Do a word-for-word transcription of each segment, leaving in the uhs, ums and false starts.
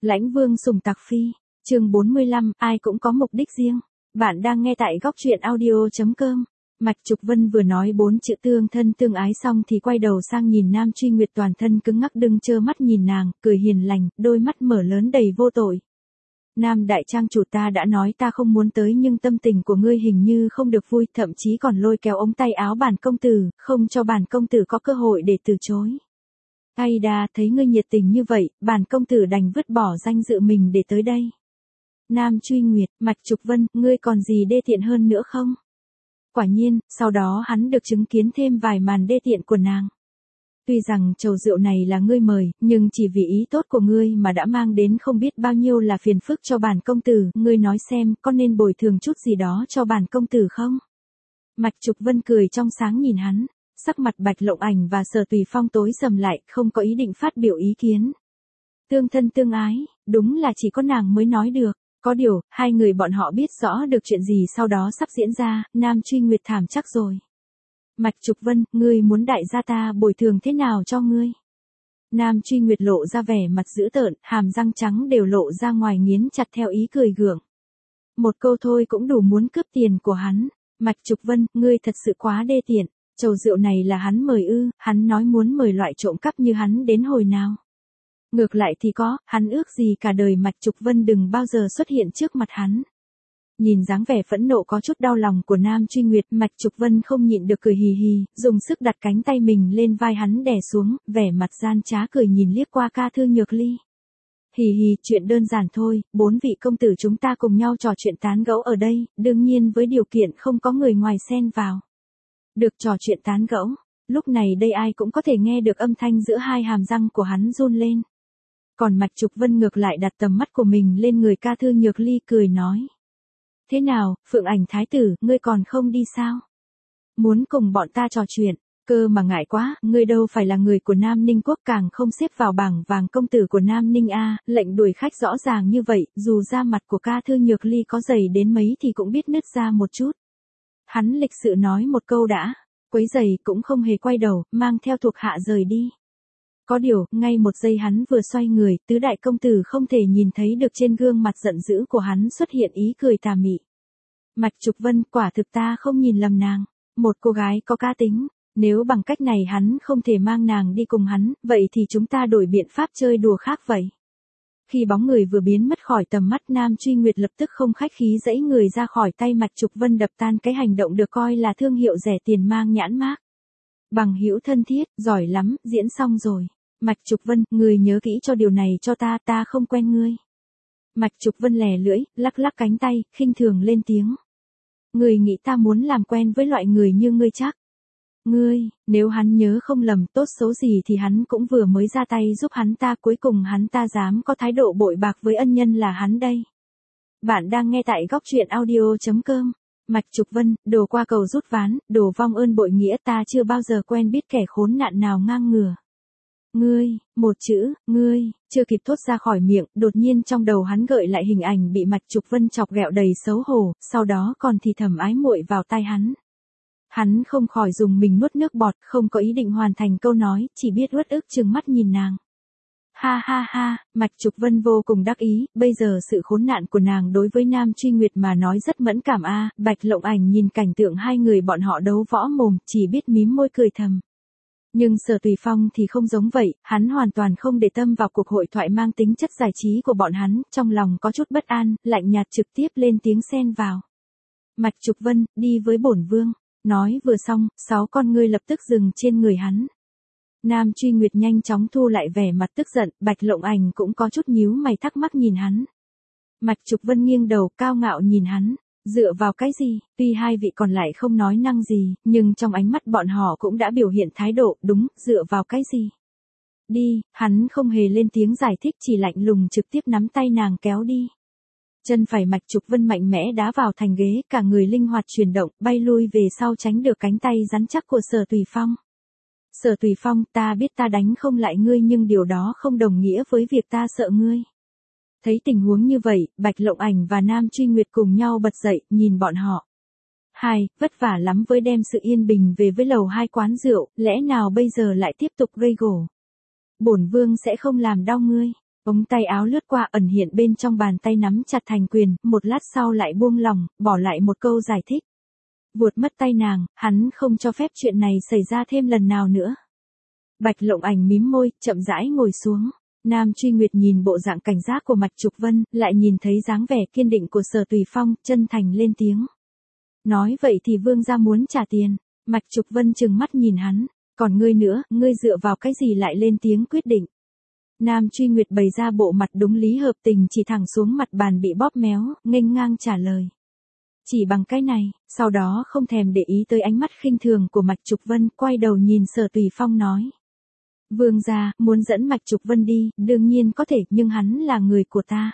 Lãnh Vương sủng tặc phi, chương bốn mươi lăm, ai cũng có mục đích riêng. Bạn đang nghe tại góc truyện audio chấm com. Mạch Trục Vân vừa nói bốn chữ tương thân tương ái xong thì quay đầu sang nhìn Nam Truy Nguyệt, toàn thân cứng ngắc đứng trơ mắt nhìn nàng, cười hiền lành, đôi mắt mở lớn đầy vô tội. Nam đại trang chủ, ta đã nói ta không muốn tới, nhưng tâm tình của ngươi hình như không được vui, thậm chí còn lôi kéo ống tay áo bản công tử, không cho bản công tử có cơ hội để từ chối. Ai đà, thấy ngươi nhiệt tình như vậy, bản công tử đành vứt bỏ danh dự mình để tới đây. Nam Truy Nguyệt, Mạch Trục Vân, ngươi còn gì đê tiện hơn nữa không? Quả nhiên, sau đó hắn được chứng kiến thêm vài màn đê tiện của nàng. Tuy rằng chầu rượu này là ngươi mời, nhưng chỉ vì ý tốt của ngươi mà đã mang đến không biết bao nhiêu là phiền phức cho bản công tử, ngươi nói xem, có nên bồi thường chút gì đó cho bản công tử không? Mạch Trục Vân cười trong sáng nhìn hắn, sắc mặt Bạch Lộng Ảnh và Sở Tùy Phong tối sầm lại, không có ý định phát biểu ý kiến. Tương thân tương ái, đúng là chỉ có nàng mới nói được. Có điều, hai người bọn họ biết rõ được chuyện gì sau đó sắp diễn ra, Nam Truy Nguyệt thảm chắc rồi. Mạch Trục Vân, ngươi muốn đại gia ta bồi thường thế nào cho ngươi? Nam Truy Nguyệt lộ ra vẻ mặt dữ tợn, hàm răng trắng đều lộ ra ngoài nghiến chặt theo ý cười gượng. Một câu thôi cũng đủ muốn cướp tiền của hắn. Mạch Trục Vân, ngươi thật sự quá đê tiện. Chầu rượu này là hắn mời ư? Hắn nói muốn mời loại trộm cắp như hắn đến hồi nào? Ngược lại thì có, hắn ước gì cả đời Mạch Trục Vân đừng bao giờ xuất hiện trước mặt hắn. Nhìn dáng vẻ phẫn nộ có chút đau lòng của Nam Truy Nguyệt, Mạch Trục Vân không nhịn được cười hì hì, dùng sức đặt cánh tay mình lên vai hắn đè xuống, vẻ mặt gian trá cười nhìn liếc qua Ca Thư Nhược Ly. Hì hì, chuyện đơn giản thôi, bốn vị công tử chúng ta cùng nhau trò chuyện tán gẫu ở đây, đương nhiên với điều kiện không có người ngoài xen vào. Được trò chuyện tán gẫu, lúc này đây ai cũng có thể nghe được âm thanh giữa hai hàm răng của hắn run lên. Còn Mạch Trục Vân ngược lại đặt tầm mắt của mình lên người Ca Thư Nhược Ly, cười nói. Thế nào, Phượng Ảnh Thái tử, ngươi còn không đi sao? Muốn cùng bọn ta trò chuyện, cơ mà ngại quá, ngươi đâu phải là người của Nam Ninh Quốc, càng không xếp vào bảng vàng công tử của Nam Ninh A, lệnh đuổi khách rõ ràng như vậy, dù da mặt của Ca Thư Nhược Ly có dày đến mấy thì cũng biết nứt ra một chút. Hắn lịch sự nói một câu đã, quấy giày cũng không hề quay đầu, mang theo thuộc hạ rời đi. Có điều, ngay một giây hắn vừa xoay người, tứ đại công tử không thể nhìn thấy được trên gương mặt giận dữ của hắn xuất hiện ý cười tà mị. Mạch Trục Vân, quả thực ta không nhìn lầm nàng, một cô gái có cá tính, nếu bằng cách này hắn không thể mang nàng đi cùng hắn, vậy thì chúng ta đổi biện pháp chơi đùa khác vậy. Khi bóng người vừa biến mất khỏi tầm mắt, Nam Truy Nguyệt lập tức không khách khí giãy người ra khỏi tay Mạch Trục Vân, đập tan cái hành động được coi là thương hiệu rẻ tiền mang nhãn mác. Bằng hữu thân thiết, giỏi lắm, diễn xong rồi. Mạch Trục Vân, người nhớ kỹ cho điều này cho ta, ta không quen ngươi. Mạch Trục Vân lè lưỡi, lắc lắc cánh tay, khinh thường lên tiếng. Ngươi nghĩ ta muốn làm quen với loại người như ngươi chắc? Ngươi, nếu hắn nhớ không lầm, tốt xấu gì thì hắn cũng vừa mới ra tay giúp hắn ta, cuối cùng hắn ta dám có thái độ bội bạc với ân nhân là hắn đây. Bạn đang nghe tại góc truyện audio chấm com. Mạch Trục Vân, đồ qua cầu rút ván, đồ vong ơn bội nghĩa, ta chưa bao giờ quen biết kẻ khốn nạn nào ngang ngửa. Ngươi, một chữ, ngươi, chưa kịp thốt ra khỏi miệng, đột nhiên trong đầu hắn gợi lại hình ảnh bị Mạch Trục Vân chọc ghẹo đầy xấu hổ, sau đó còn thì thầm ái muội vào tai hắn. Hắn không khỏi dùng mình nuốt nước bọt, không có ý định hoàn thành câu nói, chỉ biết uất ức trừng mắt nhìn nàng. Ha ha ha, Mạch Trục Vân vô cùng đắc ý, bây giờ sự khốn nạn của nàng đối với Nam Truy Nguyệt mà nói rất mẫn cảm a. À. Bạch Lộng Ảnh nhìn cảnh tượng hai người bọn họ đấu võ mồm, chỉ biết mím môi cười thầm. Nhưng Sở Tùy Phong thì không giống vậy, hắn hoàn toàn không để tâm vào cuộc hội thoại mang tính chất giải trí của bọn hắn, trong lòng có chút bất an, lạnh nhạt trực tiếp lên tiếng xen vào. Mạch Trục Vân, đi với bổn vương. Nói vừa xong, sáu con ngươi lập tức dừng trên người hắn. Nam Truy Nguyệt nhanh chóng thu lại vẻ mặt tức giận, Bạch Lộng Ảnh cũng có chút nhíu mày thắc mắc nhìn hắn. Mạch Trục Vân nghiêng đầu cao ngạo nhìn hắn. Dựa vào cái gì? Tuy hai vị còn lại không nói năng gì, nhưng trong ánh mắt bọn họ cũng đã biểu hiện thái độ, đúng, dựa vào cái gì? Đi, hắn không hề lên tiếng giải thích, chỉ lạnh lùng trực tiếp nắm tay nàng kéo đi. Chân phải Mạch Trục Vân mạnh mẽ đá vào thành ghế, cả người linh hoạt chuyển động, bay lui về sau tránh được cánh tay rắn chắc của Sở Tùy Phong. Sở Tùy Phong, ta biết ta đánh không lại ngươi, nhưng điều đó không đồng nghĩa với việc ta sợ ngươi. Thấy tình huống như vậy, Bạch Lộng Ảnh và Nam Truy Nguyệt cùng nhau bật dậy, nhìn bọn họ. Hai, vất vả lắm với đem sự yên bình về với lầu hai quán rượu, lẽ nào bây giờ lại tiếp tục gây gổ? Bổn vương sẽ không làm đau ngươi. Ống tay áo lướt qua ẩn hiện bên trong bàn tay nắm chặt thành quyền, một lát sau lại buông lỏng, bỏ lại một câu giải thích. Vuột mất tay nàng, hắn không cho phép chuyện này xảy ra thêm lần nào nữa. Bạch Lộng Ảnh mím môi, chậm rãi ngồi xuống. Nam Truy Nguyệt nhìn bộ dạng cảnh giác của Mạch Trục Vân, lại nhìn thấy dáng vẻ kiên định của Sở Tùy Phong, chân thành lên tiếng. Nói vậy thì vương gia muốn trả tiền. Mạch Trục Vân trừng mắt nhìn hắn. Còn ngươi nữa, ngươi dựa vào cái gì lại lên tiếng quyết định. Nam Truy Nguyệt bày ra bộ mặt đúng lý hợp tình, chỉ thẳng xuống mặt bàn bị bóp méo, nghênh ngang trả lời. Chỉ bằng cái này, sau đó không thèm để ý tới ánh mắt khinh thường của Mạch Trục Vân, quay đầu nhìn Sở Tùy Phong nói. Vương gia, muốn dẫn Mạch Trục Vân đi, đương nhiên có thể, nhưng hắn là người của ta.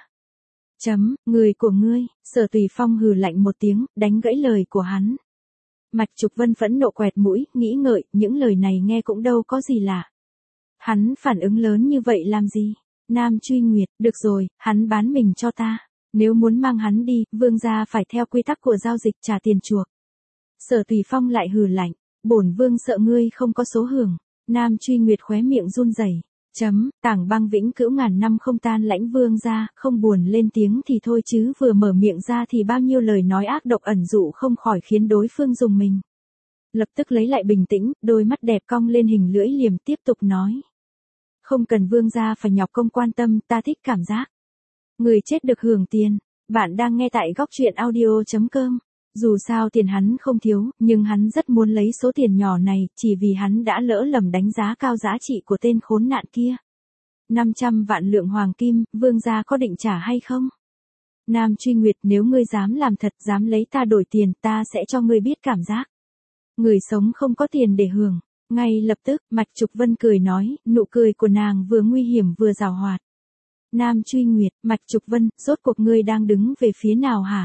Chấm, người của ngươi, Sở Tùy Phong hừ lạnh một tiếng, đánh gãy lời của hắn. Mạch Trục Vân phẫn nộ quẹt mũi, nghĩ ngợi, những lời này nghe cũng đâu có gì lạ. Hắn phản ứng lớn như vậy làm gì? Nam Truy Nguyệt, được rồi, hắn bán mình cho ta. Nếu muốn mang hắn đi, vương gia phải theo quy tắc của giao dịch trả tiền chuộc. Sở Tùy Phong lại hừ lạnh, bổn vương sợ ngươi không có số hưởng. Nam Truy Nguyệt khóe miệng run rẩy. Chấm, Tảng Băng vĩnh cửu ngàn năm không tan lãnh vương gia, không buồn lên tiếng thì thôi chứ vừa mở miệng ra thì bao nhiêu lời nói ác độc ẩn dụ không khỏi khiến đối phương dùng mình. Lập tức lấy lại bình tĩnh, đôi mắt đẹp cong lên hình lưỡi liềm tiếp tục nói. Không cần vương gia phải nhọc công quan tâm, ta thích cảm giác. Người chết được hưởng tiền. Bạn đang nghe tại góc truyện audio chấm com. Dù sao tiền hắn không thiếu, nhưng hắn rất muốn lấy số tiền nhỏ này, chỉ vì hắn đã lỡ lầm đánh giá cao giá trị của tên khốn nạn kia. năm trăm vạn lượng hoàng kim, vương gia có định trả hay không? Nam Truy Nguyệt, nếu ngươi dám làm thật, dám lấy ta đổi tiền, ta sẽ cho ngươi biết cảm giác. Người sống không có tiền để hưởng. Ngay lập tức, Mạch Trục Vân cười nói, nụ cười của nàng vừa nguy hiểm vừa giàu hoạt. Nam Truy Nguyệt, Mạch Trục Vân, rốt cuộc ngươi đang đứng về phía nào hả?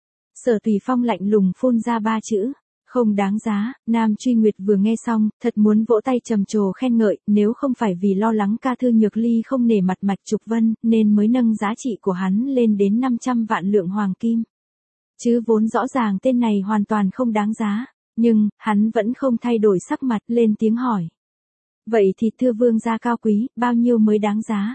Sở Tùy Phong lạnh lùng phun ra ba chữ, không đáng giá. Nam Truy Nguyệt vừa nghe xong, thật muốn vỗ tay trầm trồ khen ngợi, nếu không phải vì lo lắng Ca Thư Nhược Ly không nể mặt Mạch Trục Vân, nên mới nâng giá trị của hắn lên đến năm trăm vạn lượng hoàng kim. Chứ vốn rõ ràng tên này hoàn toàn không đáng giá, nhưng, hắn vẫn không thay đổi sắc mặt, lên tiếng hỏi. Vậy thì thưa vương gia cao quý, bao nhiêu mới đáng giá?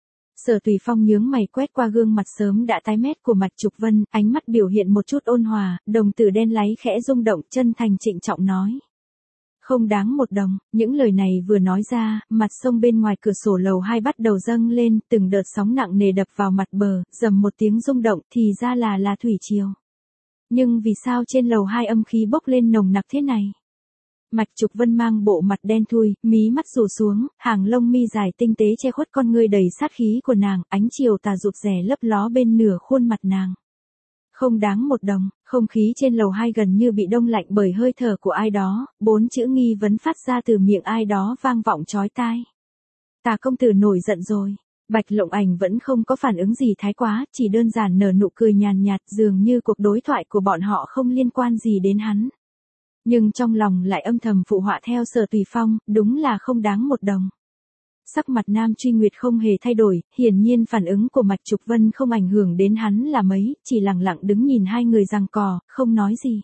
Sở Tùy Phong nhướng mày quét qua gương mặt sớm đã tái mét của Mạch Trục Vân, ánh mắt biểu hiện một chút ôn hòa, đồng tử đen láy khẽ rung động, chân thành trịnh trọng nói. Không đáng một đồng. Những lời này vừa nói ra, mặt sông bên ngoài cửa sổ lầu hai bắt đầu dâng lên, từng đợt sóng nặng nề đập vào mặt bờ, dầm một tiếng rung động, thì ra là là thủy triều. Nhưng vì sao trên lầu hai âm khí bốc lên nồng nặc thế này? Mạch Trục Vân mang bộ mặt đen thui, mí mắt rủ xuống, hàng lông mi dài tinh tế che khuất con ngươi đầy sát khí của nàng, ánh chiều tà rụt rè lấp ló bên nửa khuôn mặt nàng. Không đáng một đồng. Không khí trên lầu hai gần như bị đông lạnh bởi hơi thở của ai đó, bốn chữ nghi vấn phát ra từ miệng ai đó vang vọng chói tai. Tà công tử nổi giận rồi. Bạch Lộng Ảnh vẫn không có phản ứng gì thái quá, chỉ đơn giản nở nụ cười nhàn nhạt, dường như cuộc đối thoại của bọn họ không liên quan gì đến hắn. Nhưng trong lòng lại âm thầm phụ họa theo Sở Tùy Phong, đúng là không đáng một đồng. Sắc mặt Nam Truy Nguyệt không hề thay đổi, hiển nhiên phản ứng của Mạch Trục Vân không ảnh hưởng đến hắn là mấy, chỉ lặng lặng đứng nhìn hai người giằng cò, không nói gì.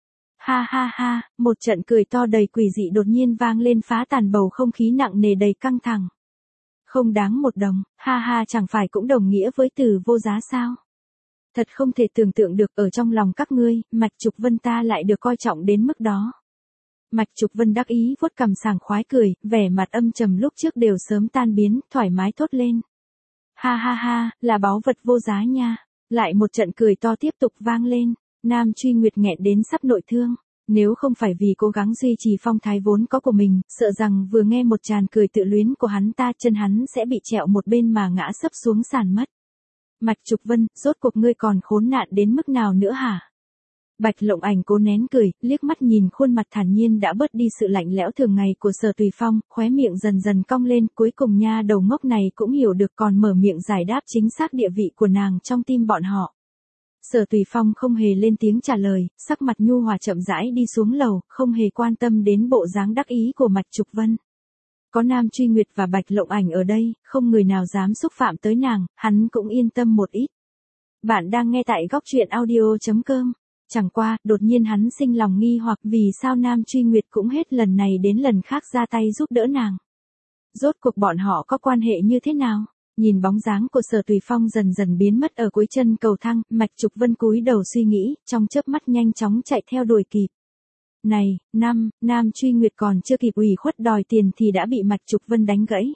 Ha ha ha, một trận cười to đầy quỷ dị đột nhiên vang lên phá tàn bầu không khí nặng nề đầy căng thẳng. Không đáng một đồng, ha ha chẳng phải cũng đồng nghĩa với từ vô giá sao? Thật không thể tưởng tượng được ở trong lòng các ngươi, Mạch Trục Vân ta lại được coi trọng đến mức đó. Mạch Trục Vân đắc ý vuốt cằm sảng khoái cười, vẻ mặt âm trầm lúc trước đều sớm tan biến, thoải mái thốt lên. Ha ha ha, là báu vật vô giá nha. Lại một trận cười to tiếp tục vang lên, Nam Truy Nguyệt nghẹn đến sắp nội thương. Nếu không phải vì cố gắng duy trì phong thái vốn có của mình, sợ rằng vừa nghe một tràn cười tự luyến của hắn ta chân hắn sẽ bị trẹo một bên mà ngã sấp xuống sàn mất. Mạch Trục Vân, rốt cuộc ngươi còn khốn nạn đến mức nào nữa hả? Bạch Lộng Ảnh cố nén cười, liếc mắt nhìn khuôn mặt thản nhiên đã bớt đi sự lạnh lẽo thường ngày của Sở Tùy Phong, khóe miệng dần dần cong lên, cuối cùng nha đầu ngốc này cũng hiểu được còn mở miệng giải đáp chính xác địa vị của nàng trong tim bọn họ. Sở Tùy Phong không hề lên tiếng trả lời, sắc mặt nhu hòa chậm rãi đi xuống lầu, không hề quan tâm đến bộ dáng đắc ý của Mạch Trục Vân. Có Nam Truy Nguyệt và Bạch Lộng Ảnh ở đây, không người nào dám xúc phạm tới nàng, hắn cũng yên tâm một ít. Bạn đang nghe tại góc truyện audio chấm com. Chẳng qua, đột nhiên hắn sinh lòng nghi hoặc vì sao Nam Truy Nguyệt cũng hết lần này đến lần khác ra tay giúp đỡ nàng. Rốt cuộc bọn họ có quan hệ như thế nào? Nhìn bóng dáng của Sở Tùy Phong dần dần biến mất ở cuối chân cầu thang, Mạch Trục Vân cúi đầu suy nghĩ, trong chớp mắt nhanh chóng chạy theo đuổi kịp. Này, năm, Nam Truy Nguyệt còn chưa kịp ủy khuất đòi tiền thì đã bị Mạch Trục Vân đánh gãy.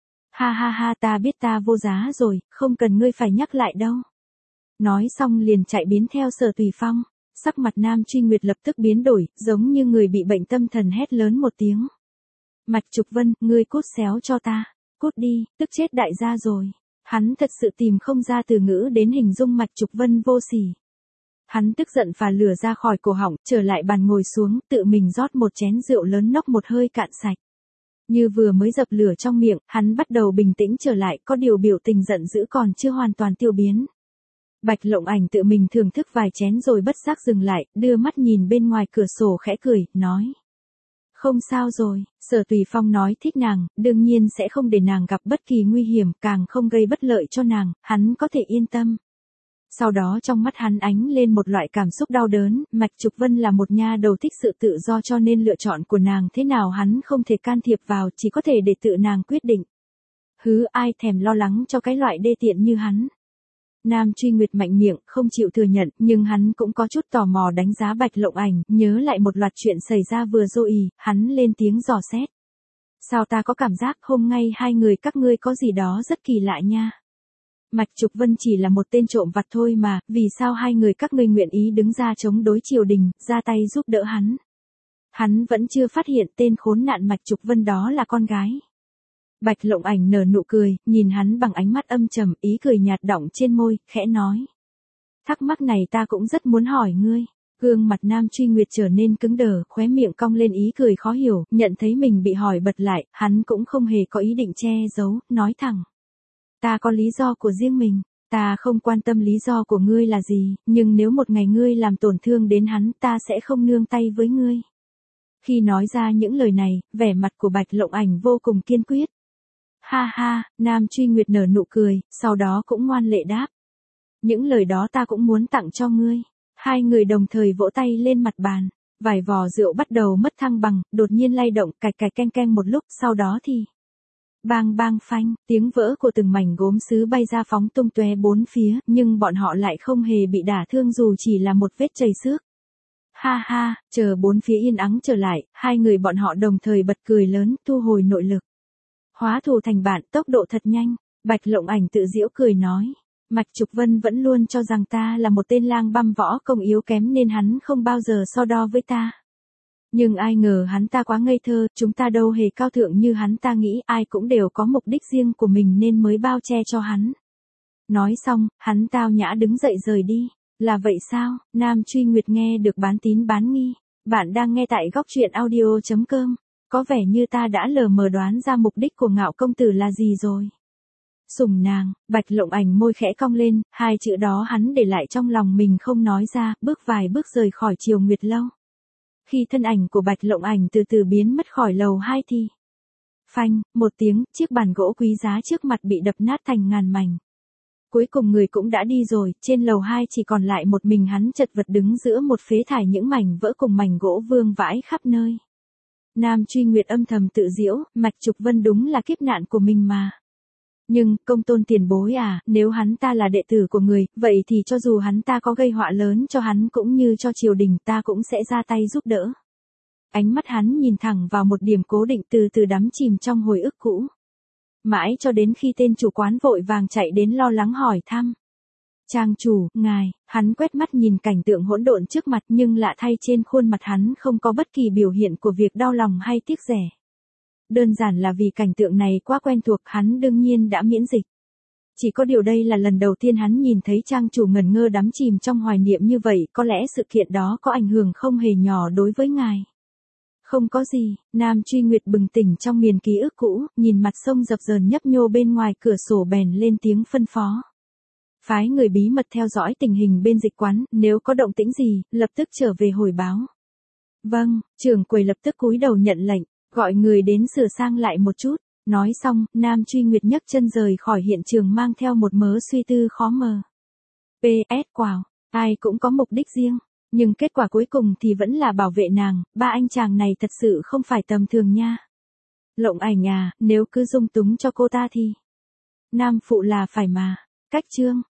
Ha ha ha, ta biết ta vô giá rồi, không cần ngươi phải nhắc lại đâu. Nói xong liền chạy biến theo Sở Tùy Phong, sắc mặt Nam Truy Nguyệt lập tức biến đổi, giống như người bị bệnh tâm thần hét lớn một tiếng. Mạch Trục Vân, ngươi cút xéo cho ta, cút đi, tức chết đại gia rồi. Hắn thật sự tìm không ra từ ngữ đến hình dung Mạch Trục Vân vô sỉ. Hắn tức giận phà lửa ra khỏi cổ họng, trở lại bàn ngồi xuống, tự mình rót một chén rượu lớn nốc một hơi cạn sạch. Như vừa mới dập lửa trong miệng, hắn bắt đầu bình tĩnh trở lại, có điều biểu tình giận dữ còn chưa hoàn toàn tiêu biến. Bạch Lộng Ảnh tự mình thưởng thức vài chén rồi bất giác dừng lại, đưa mắt nhìn bên ngoài cửa sổ khẽ cười, nói. Không sao rồi, Sở Tùy Phong nói thích nàng, đương nhiên sẽ không để nàng gặp bất kỳ nguy hiểm, càng không gây bất lợi cho nàng, hắn có thể yên tâm. Sau đó trong mắt hắn ánh lên một loại cảm xúc đau đớn, Mạch Trục Vân là một nha đầu thích sự tự do cho nên lựa chọn của nàng thế nào hắn không thể can thiệp vào, chỉ có thể để tự nàng quyết định. Hứ, ai thèm lo lắng cho cái loại đê tiện như hắn. Nam Truy Nguyệt mạnh miệng, không chịu thừa nhận, nhưng hắn cũng có chút tò mò đánh giá Bạch Lộng Ảnh, nhớ lại một loạt chuyện xảy ra vừa rồi, hắn lên tiếng dò xét. Sao ta có cảm giác hôm nay hai người các ngươi có gì đó rất kỳ lạ nha. Mạch Trục Vân chỉ là một tên trộm vặt thôi mà, vì sao hai người các ngươi nguyện ý đứng ra chống đối triều đình, ra tay giúp đỡ hắn. Hắn vẫn chưa phát hiện tên khốn nạn Mạch Trục Vân đó là con gái. Bạch Lộng Ảnh nở nụ cười, nhìn hắn bằng ánh mắt âm trầm, ý cười nhạt đọng trên môi, khẽ nói. Thắc mắc này ta cũng rất muốn hỏi ngươi. Gương mặt Nam Truy Nguyệt trở nên cứng đờ, khóe miệng cong lên ý cười khó hiểu, nhận thấy mình bị hỏi bật lại, hắn cũng không hề có ý định che giấu, nói thẳng. Ta có lý do của riêng mình, ta không quan tâm lý do của ngươi là gì, nhưng nếu một ngày ngươi làm tổn thương đến hắn, ta sẽ không nương tay với ngươi. Khi nói ra những lời này, vẻ mặt của Bạch Lộng Ảnh vô cùng kiên quyết. Ha ha, Nam Truy Nguyệt nở nụ cười, sau đó cũng ngoan lệ đáp. Những lời đó ta cũng muốn tặng cho ngươi. Hai người đồng thời vỗ tay lên mặt bàn, vài vò rượu bắt đầu mất thăng bằng, đột nhiên lay động, cạch cạch keng keng một lúc, sau đó thì bang bang phanh, tiếng vỡ của từng mảnh gốm sứ bay ra phóng tung tóe bốn phía, nhưng bọn họ lại không hề bị đả thương dù chỉ là một vết chảy xước. Ha ha, chờ bốn phía yên ắng trở lại, hai người bọn họ đồng thời bật cười lớn, thu hồi nội lực. Hóa thù thành bạn, tốc độ thật nhanh, Bạch Lộng Ảnh tự giễu cười nói. Mạch Trục Vân vẫn luôn cho rằng ta là một tên lang băm võ công yếu kém nên hắn không bao giờ so đo với ta. Nhưng ai ngờ hắn ta quá ngây thơ, chúng ta đâu hề cao thượng như hắn ta nghĩ, ai cũng đều có mục đích riêng của mình nên mới bao che cho hắn. Nói xong, hắn tao nhã đứng dậy rời đi. Là vậy sao? Nam Truy Nguyệt nghe được bán tín bán nghi. Bạn đang nghe tại góc truyện audio chấm com. Có vẻ như ta đã lờ mờ đoán ra mục đích của Ngạo công tử là gì rồi. Sủng nàng, Bạch Lộng Ảnh môi khẽ cong lên, hai chữ đó hắn để lại trong lòng mình không nói ra, bước vài bước rời khỏi Triều Nguyệt lâu. Khi thân ảnh của Bạch Lộng Ảnh từ từ biến mất khỏi lầu hai thì phanh, một tiếng, chiếc bàn gỗ quý giá trước mặt bị đập nát thành ngàn mảnh. Cuối cùng người cũng đã đi rồi, trên lầu hai chỉ còn lại một mình hắn chật vật đứng giữa một phế thải những mảnh vỡ cùng mảnh gỗ vương vãi khắp nơi. Nam Truy Nguyệt âm thầm tự giễu, Mạch Trục Vân đúng là kiếp nạn của mình mà. Nhưng, công tôn tiền bối à, nếu hắn ta là đệ tử của người, vậy thì cho dù hắn ta có gây họa lớn cho hắn cũng như cho triều đình ta cũng sẽ ra tay giúp đỡ. Ánh mắt hắn nhìn thẳng vào một điểm cố định từ từ đắm chìm trong hồi ức cũ. Mãi cho đến khi tên chủ quán vội vàng chạy đến lo lắng hỏi thăm. Trang chủ, ngài, hắn quét mắt nhìn cảnh tượng hỗn độn trước mặt nhưng lạ thay trên khuôn mặt hắn không có bất kỳ biểu hiện của việc đau lòng hay tiếc rẻ. Đơn giản là vì cảnh tượng này quá quen thuộc hắn đương nhiên đã miễn dịch. Chỉ có điều đây là lần đầu tiên hắn nhìn thấy trang chủ ngẩn ngơ đắm chìm trong hoài niệm như vậy, có lẽ sự kiện đó có ảnh hưởng không hề nhỏ đối với ngài. Không có gì, Nam Truy Nguyệt bừng tỉnh trong miền ký ức cũ, nhìn mặt sông dập dờn nhấp nhô bên ngoài cửa sổ bèn lên tiếng phân phó. Phái người bí mật theo dõi tình hình bên dịch quán, nếu có động tĩnh gì, lập tức trở về hồi báo. Vâng, trưởng quầy lập tức cúi đầu nhận lệnh, gọi người đến sửa sang lại một chút. Nói xong, Nam Truy Nguyệt nhấc chân rời khỏi hiện trường mang theo một mớ suy tư khó mờ. pê ét Wow, ai cũng có mục đích riêng, nhưng kết quả cuối cùng thì vẫn là bảo vệ nàng, ba anh chàng này thật sự không phải tầm thường nha. Lộng Ảnh à, nếu cứ dung túng cho cô ta thì... Nam phụ là phải mà. Cách chương.